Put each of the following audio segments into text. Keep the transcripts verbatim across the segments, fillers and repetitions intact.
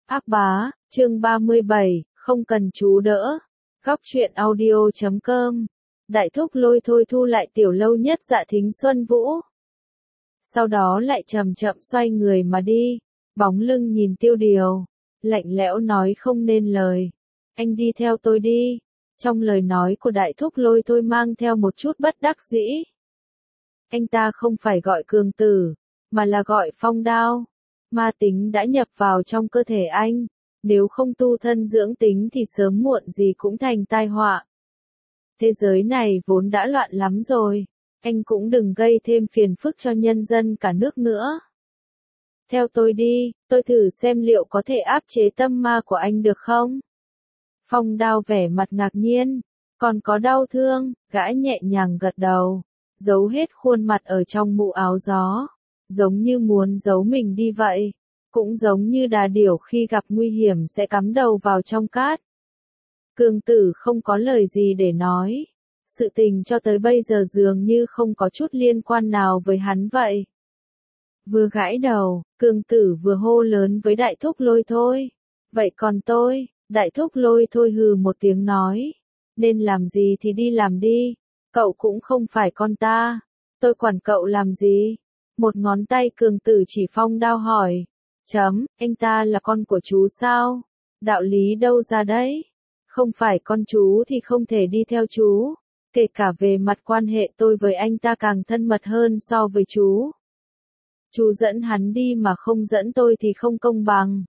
Ác bá, chương ba mươi bảy, không cần chú đỡ. Góc truyện audio chấm com. Đại thúc lôi thôi thu lại tiểu lâu nhất Dạ Thính Xuân Vũ. Sau đó lại chậm chậm xoay người mà đi, bóng lưng nhìn Tiêu Điều, lạnh lẽo nói không nên lời. Anh đi theo tôi đi. Trong lời nói của đại thúc lôi thôi mang theo một chút bất đắc dĩ. Anh ta không phải gọi Cường Tử, mà là gọi Phong Đao. Ma tính đã nhập vào trong cơ thể anh, nếu không tu thân dưỡng tính thì sớm muộn gì cũng thành tai họa. Thế giới này vốn đã loạn lắm rồi, anh cũng đừng gây thêm phiền phức cho nhân dân cả nước nữa. Theo tôi đi, tôi thử xem liệu có thể áp chế tâm ma của anh được không? Phong Đao vẻ mặt ngạc nhiên, còn có đau thương, gã nhẹ nhàng gật đầu, giấu hết khuôn mặt ở trong mũ áo gió. Giống như muốn giấu mình đi vậy, cũng giống như đà điểu khi gặp nguy hiểm sẽ cắm đầu vào trong cát. Cường Tử không có lời gì để nói, sự tình cho tới bây giờ dường như không có chút liên quan nào với hắn vậy. Vừa gãi đầu, Cường Tử vừa hô lớn với đại thúc lôi thôi. Vậy còn tôi, đại thúc lôi thôi hừ một tiếng nói, nên làm gì thì đi làm đi, cậu cũng không phải con ta, tôi quản cậu làm gì? Một ngón tay Cường Tử chỉ Phong Đao hỏi. Chấm, anh ta là con của chú sao? Đạo lý đâu ra đấy? Không phải con chú thì không thể đi theo chú. Kể cả về mặt quan hệ tôi với anh ta càng thân mật hơn so với chú. Chú dẫn hắn đi mà không dẫn tôi thì không công bằng.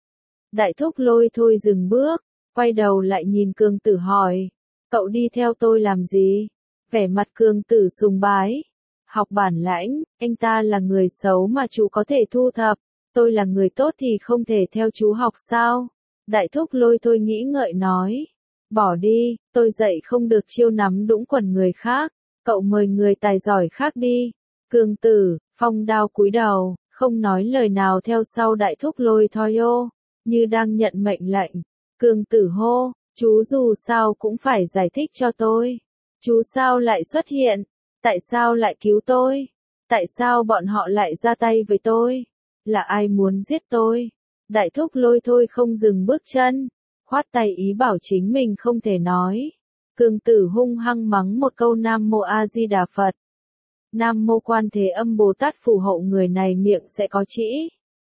Đại thúc lôi thôi dừng bước, quay đầu lại nhìn Cường Tử hỏi. Cậu đi theo tôi làm gì? Vẻ mặt Cường Tử sùng bái. Học bản lãnh, anh ta là người xấu mà chú có thể thu thập, tôi là người tốt thì không thể theo chú học sao? Đại thúc lôi thôi nghĩ ngợi nói. Bỏ đi, tôi dạy không được chiêu nắm đũng quần người khác, cậu mời người tài giỏi khác đi. Cường Tử, Phong Đao cúi đầu, không nói lời nào theo sau đại thúc lôi thôi ô, như đang nhận mệnh lệnh. Cường Tử hô, chú dù sao cũng phải giải thích cho tôi. Chú sao lại xuất hiện? Tại sao lại cứu tôi? Tại sao bọn họ lại ra tay với tôi? Là ai muốn giết tôi? Đại thúc lôi thôi không dừng bước chân, khoát tay ý bảo chính mình không thể nói. Cường Tử hung hăng mắng một câu Nam Mô A Di Đà Phật. Nam Mô Quan Thế Âm Bồ Tát phù hộ người này miệng sẽ có trĩ.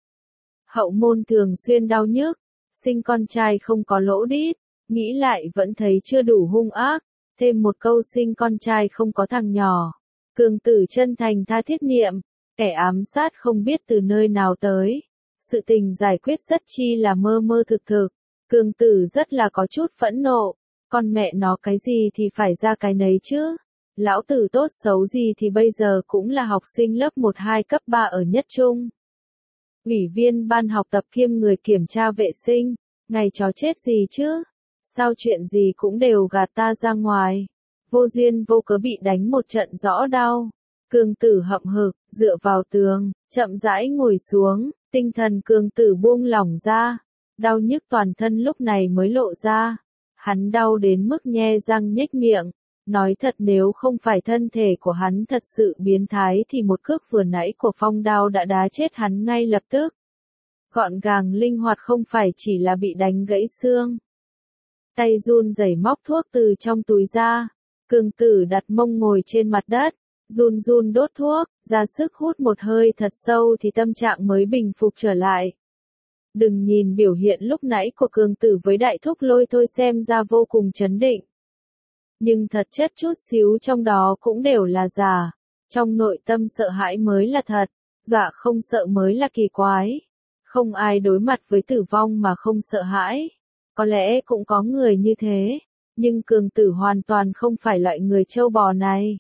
Hậu môn thường xuyên đau nhức, sinh con trai không có lỗ đít, nghĩ lại vẫn thấy chưa đủ hung ác. Thêm một câu sinh con trai không có thằng nhỏ. Cường Tử chân thành tha thiết niệm, kẻ ám sát không biết từ nơi nào tới. Sự tình giải quyết rất chi là mơ mơ thực thực. Cường Tử rất là có chút phẫn nộ. Con mẹ nó cái gì thì phải ra cái nấy chứ. Lão tử tốt xấu gì thì bây giờ cũng là học sinh lớp một hai cấp ba ở nhất trung. Ủy viên ban học tập kiêm người kiểm tra vệ sinh. Ngày chó chết gì chứ? Sao chuyện gì cũng đều gạt ta ra ngoài. Vô duyên vô cớ bị đánh một trận rõ đau. Cường Tử hậm hực, dựa vào tường, chậm rãi ngồi xuống, tinh thần Cường Tử buông lỏng ra. Đau nhức toàn thân lúc này mới lộ ra. Hắn đau đến mức nhe răng nhếch miệng. Nói thật nếu không phải thân thể của hắn thật sự biến thái thì một cước vừa nãy của Phong Đao đã đá chết hắn ngay lập tức. Gọn gàng linh hoạt không phải chỉ là bị đánh gãy xương. Tay run rẩy móc thuốc từ trong túi ra. Cường Tử đặt mông ngồi trên mặt đất, run run đốt thuốc, ra sức hút một hơi thật sâu thì tâm trạng mới bình phục trở lại. Đừng nhìn biểu hiện lúc nãy của Cường Tử với đại thúc lôi thôi xem ra vô cùng trấn định. Nhưng thật chất chút xíu trong đó cũng đều là giả. Trong nội tâm sợ hãi mới là thật, dọa không sợ mới là kỳ quái. Không ai đối mặt với tử vong mà không sợ hãi. Có lẽ cũng có người như thế, nhưng Cường Tử hoàn toàn không phải loại người trâu bò này.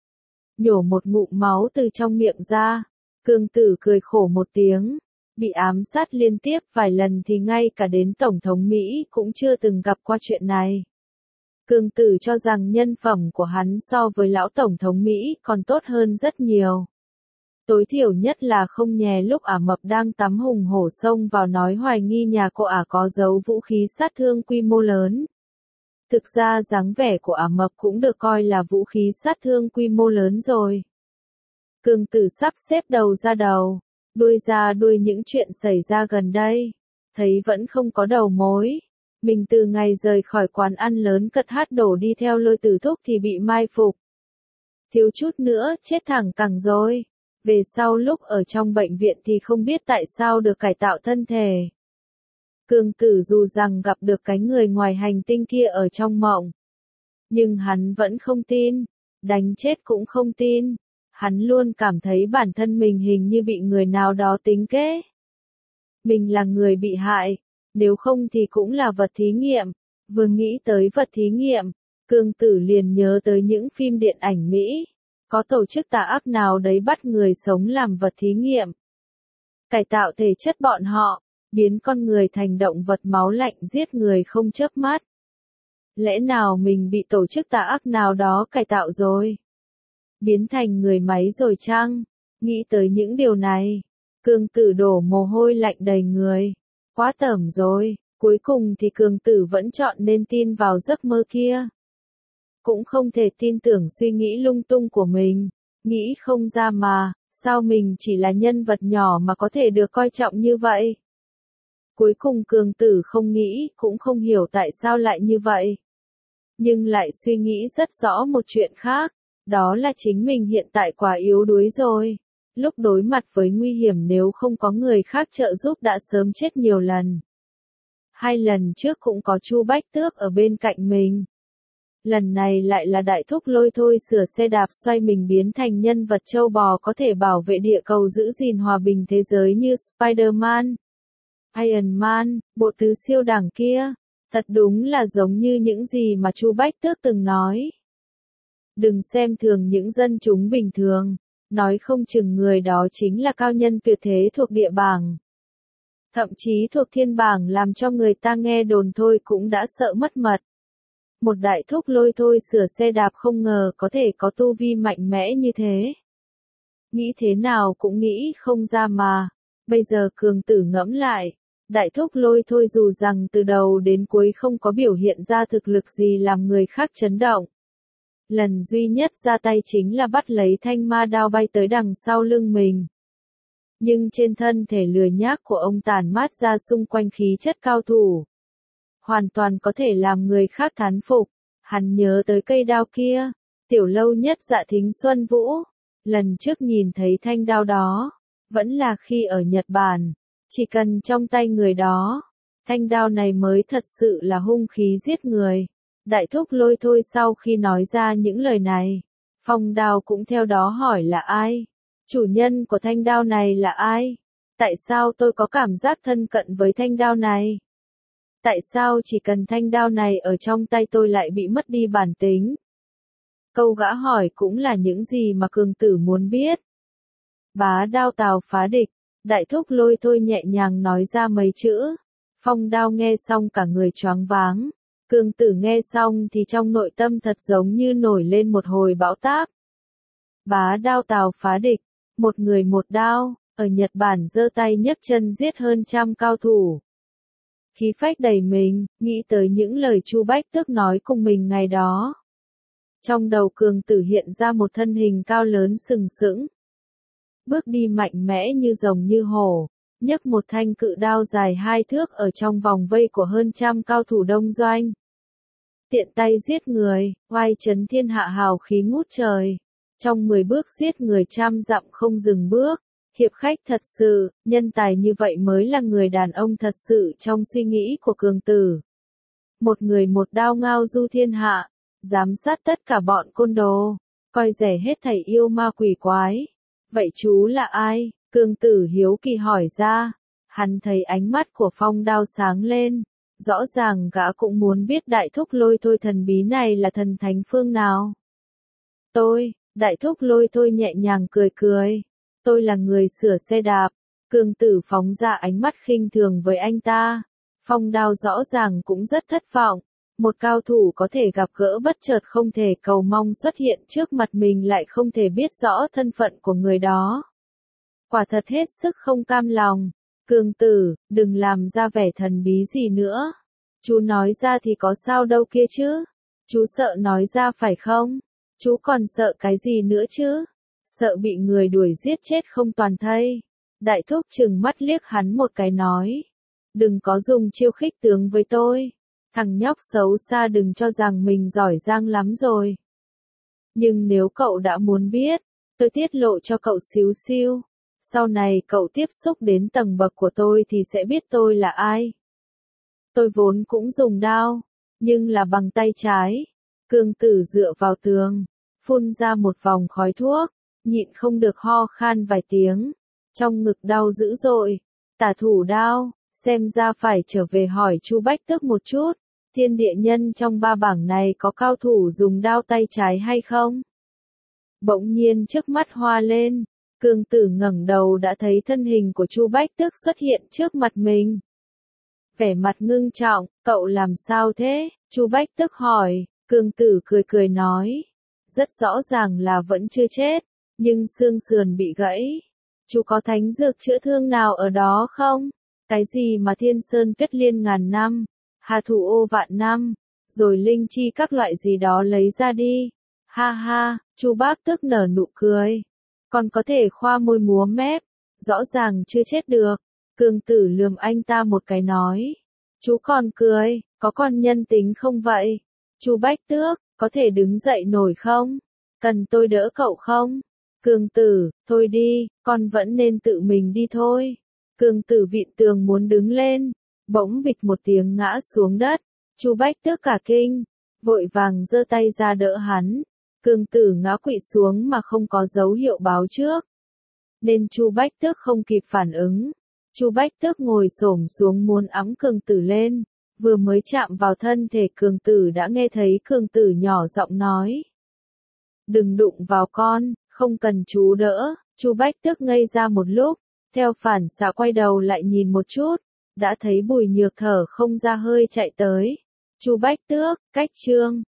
Nhổ một ngụm máu từ trong miệng ra, Cường Tử cười khổ một tiếng, bị ám sát liên tiếp vài lần thì ngay cả đến Tổng thống Mỹ cũng chưa từng gặp qua chuyện này. Cường Tử cho rằng nhân phẩm của hắn so với lão Tổng thống Mỹ còn tốt hơn rất nhiều. Tối thiểu nhất là không nhè lúc Ả Mập đang tắm hùng hổ xông vào nói hoài nghi nhà cô Ả có giấu vũ khí sát thương quy mô lớn. Thực ra dáng vẻ của Ả Mập cũng được coi là vũ khí sát thương quy mô lớn rồi. Cường Tử sắp xếp đầu ra đầu, đuôi ra đuôi những chuyện xảy ra gần đây. thấy vẫn không có đầu mối. Mình từ ngày rời khỏi quán ăn lớn cật hát đổ đi theo Lôi Tử Thúc thì bị mai phục. Thiếu chút nữa, chết thẳng cẳng rồi. Về sau lúc ở trong bệnh viện thì không biết tại sao được cải tạo thân thể. Cường Tử dù rằng gặp được cái người ngoài hành tinh kia ở trong mộng. Nhưng hắn vẫn không tin. Đánh chết cũng không tin. Hắn luôn cảm thấy bản thân mình hình như bị người nào đó tính kế. Mình là người bị hại. Nếu không thì cũng là vật thí nghiệm. Vừa nghĩ tới vật thí nghiệm, Cường Tử liền nhớ tới những phim điện ảnh Mỹ. Có tổ chức tà ác nào đấy bắt người sống làm vật thí nghiệm. Cải tạo thể chất bọn họ, biến con người thành động vật máu lạnh giết người không chớp mắt. Lẽ nào mình bị tổ chức tà ác nào đó cải tạo rồi? Biến thành người máy rồi chăng? Nghĩ tới những điều này, Cường Tử đổ mồ hôi lạnh đầy người. Quá tởm rồi, cuối cùng thì Cường Tử vẫn chọn nên tin vào giấc mơ kia. Cũng không thể tin tưởng suy nghĩ lung tung của mình, nghĩ không ra mà, sao mình chỉ là nhân vật nhỏ mà có thể được coi trọng như vậy. Cuối cùng Cường Tử không nghĩ, cũng không hiểu tại sao lại như vậy. Nhưng lại suy nghĩ rất rõ một chuyện khác, đó là chính mình hiện tại quá yếu đuối rồi. Lúc đối mặt với nguy hiểm nếu không có người khác trợ giúp đã sớm chết nhiều lần. Hai lần trước cũng có Chu Bách Tước ở bên cạnh mình. Lần này lại là Đại Thúc Lôi Thôi sửa xe đạp xoay mình biến thành nhân vật châu bò có thể bảo vệ địa cầu giữ gìn hòa bình thế giới như Spider-Man, Iron Man, bộ tứ siêu đẳng kia. Thật đúng là giống như những gì mà Chu Bách Tước từng nói. Đừng xem thường những dân chúng bình thường, nói không chừng người đó chính là cao nhân tuyệt thế thuộc địa bảng. Thậm chí thuộc thiên bảng làm cho người ta nghe đồn thôi cũng đã sợ mất mật. Một Đại Thúc Lôi Thôi sửa xe đạp không ngờ có thể có tu vi mạnh mẽ như thế. Nghĩ thế nào cũng nghĩ không ra mà. Bây giờ Cường Tử ngẫm lại, Đại Thúc Lôi Thôi dù rằng từ đầu đến cuối không có biểu hiện ra thực lực gì làm người khác chấn động. Lần duy nhất ra tay chính là bắt lấy thanh ma đao bay tới đằng sau lưng mình. Nhưng trên thân thể lười nhác của ông tản mát ra xung quanh khí chất cao thủ. Hoàn toàn có thể làm người khác thán phục. Hắn nhớ tới cây đao kia, Tiểu Lâu Nhất Dạ Thính Xuân Vũ. Lần trước nhìn thấy thanh đao đó, vẫn là khi ở Nhật Bản. Chỉ cần trong tay người đó, thanh đao này mới thật sự là hung khí giết người. Đại Thúc Lôi Thôi sau khi nói ra những lời này, Phong Đao cũng theo đó hỏi là ai? Chủ nhân của thanh đao này là ai? Tại sao tôi có cảm giác thân cận với thanh đao này? Tại sao chỉ cần thanh đao này ở trong tay tôi lại bị mất đi bản tính? Câu gã hỏi cũng là những gì mà Cường Tử muốn biết. Bá đao Tào phá địch, Đại Thúc Lôi Thôi nhẹ nhàng nói ra mấy chữ. Phong Đao nghe xong cả người choáng váng. Cường Tử nghe xong thì trong nội tâm thật giống như nổi lên một hồi bão táp. Bá đao Tào phá địch, một người một đao, ở Nhật Bản giơ tay nhấc chân giết hơn trăm cao thủ. Khí phách đầy mình, nghĩ tới những lời Chu Bách Tước nói cùng mình ngày đó. Trong đầu Cường Tử hiện ra một thân hình cao lớn sừng sững. Bước đi mạnh mẽ như rồng như hổ, nhấc một thanh cự đao dài hai thước ở trong vòng vây của hơn trăm cao thủ đông doanh. Tiện tay giết người, oai chấn thiên hạ hào khí ngút trời. Trong mười bước giết người trăm dặm không dừng bước. Hiệp khách thật sự, nhân tài như vậy mới là người đàn ông thật sự trong suy nghĩ của Cường Tử. Một người một đao ngao du thiên hạ, giám sát tất cả bọn côn đồ, coi rẻ hết thảy yêu ma quỷ quái. Vậy chú là ai? Cường Tử hiếu kỳ hỏi ra. Hắn thấy ánh mắt của Phong Đao sáng lên. Rõ ràng gã cũng muốn biết Đại Thúc Lôi Thôi thần bí này là thần thánh phương nào. Tôi, Đại Thúc Lôi Thôi nhẹ nhàng cười cười. Tôi là người sửa xe đạp. Cường Tử phóng ra ánh mắt khinh thường với anh ta. Phong Đao rõ ràng cũng rất thất vọng. Một cao thủ có thể gặp gỡ bất chợt không thể cầu mong xuất hiện trước mặt mình lại không thể biết rõ thân phận của người đó. Quả thật hết sức không cam lòng. Cường Tử, đừng làm ra vẻ thần bí gì nữa. Chú nói ra thì có sao đâu kia chứ. Chú sợ nói ra phải không? Chú còn sợ cái gì nữa chứ? Sợ bị người đuổi giết chết không toàn thây. Đại Thúc trừng mắt liếc hắn một cái nói. Đừng có dùng chiêu khích tướng với tôi. Thằng nhóc xấu xa đừng cho rằng mình giỏi giang lắm rồi. Nhưng nếu cậu đã muốn biết, tôi tiết lộ cho cậu xíu xiu. Sau này cậu tiếp xúc đến tầng bậc của tôi thì sẽ biết tôi là ai. Tôi vốn cũng dùng đao, nhưng là bằng tay trái. Cương Tử dựa vào tường, phun ra một vòng khói thuốc, nhịn không được ho khan vài tiếng. Trong ngực đau dữ dội, tả thủ đao, xem ra phải trở về hỏi Chu Bách Tước một chút. Thiên địa nhân trong ba bảng này có cao thủ dùng đao tay trái hay không? Bỗng nhiên trước mắt hoa lên, Cương Tử ngẩng đầu đã thấy thân hình của Chu Bách Tước xuất hiện trước mặt mình. Vẻ mặt ngưng trọng, cậu làm sao thế? Chu Bách Tước hỏi, Cương Tử cười cười nói. Rất rõ ràng là vẫn chưa chết, nhưng xương sườn bị gãy. Chú có thánh dược chữa thương nào ở đó không? Cái gì mà thiên sơn tuyết liên ngàn năm, hà thủ ô vạn năm, rồi linh chi các loại gì đó lấy ra đi. Ha ha, Chu Bách Tước nở nụ cười. Còn có thể khoa môi múa mép, rõ ràng chưa chết được. Cương Tử lườm anh ta một cái nói. Chú còn cười, có còn nhân tính không vậy? Chu Bách Tước, có thể đứng dậy nổi không? Cần tôi đỡ cậu không? Cương Tử, thôi đi, con vẫn nên tự mình đi thôi. Cương Tử vịn tường muốn đứng lên, bỗng bịch một tiếng ngã xuống đất. Chu Bách Tước cả kinh, vội vàng giơ tay ra đỡ hắn. Cương Tử ngã quỵ xuống mà không có dấu hiệu báo trước, nên Chu Bách Tước không kịp phản ứng. Chu Bách Tước ngồi xổm xuống muốn ẵm Cương Tử lên, vừa mới chạm vào thân thể Cương Tử đã nghe thấy Cương Tử nhỏ giọng nói. Đừng đụng vào con, không cần chú đỡ. Chu Bách Tước ngây ra một lúc, theo phản xạ quay đầu lại nhìn một chút, đã thấy Bùi Nhược thở không ra hơi chạy tới. Chu Bách Tước, cách chương.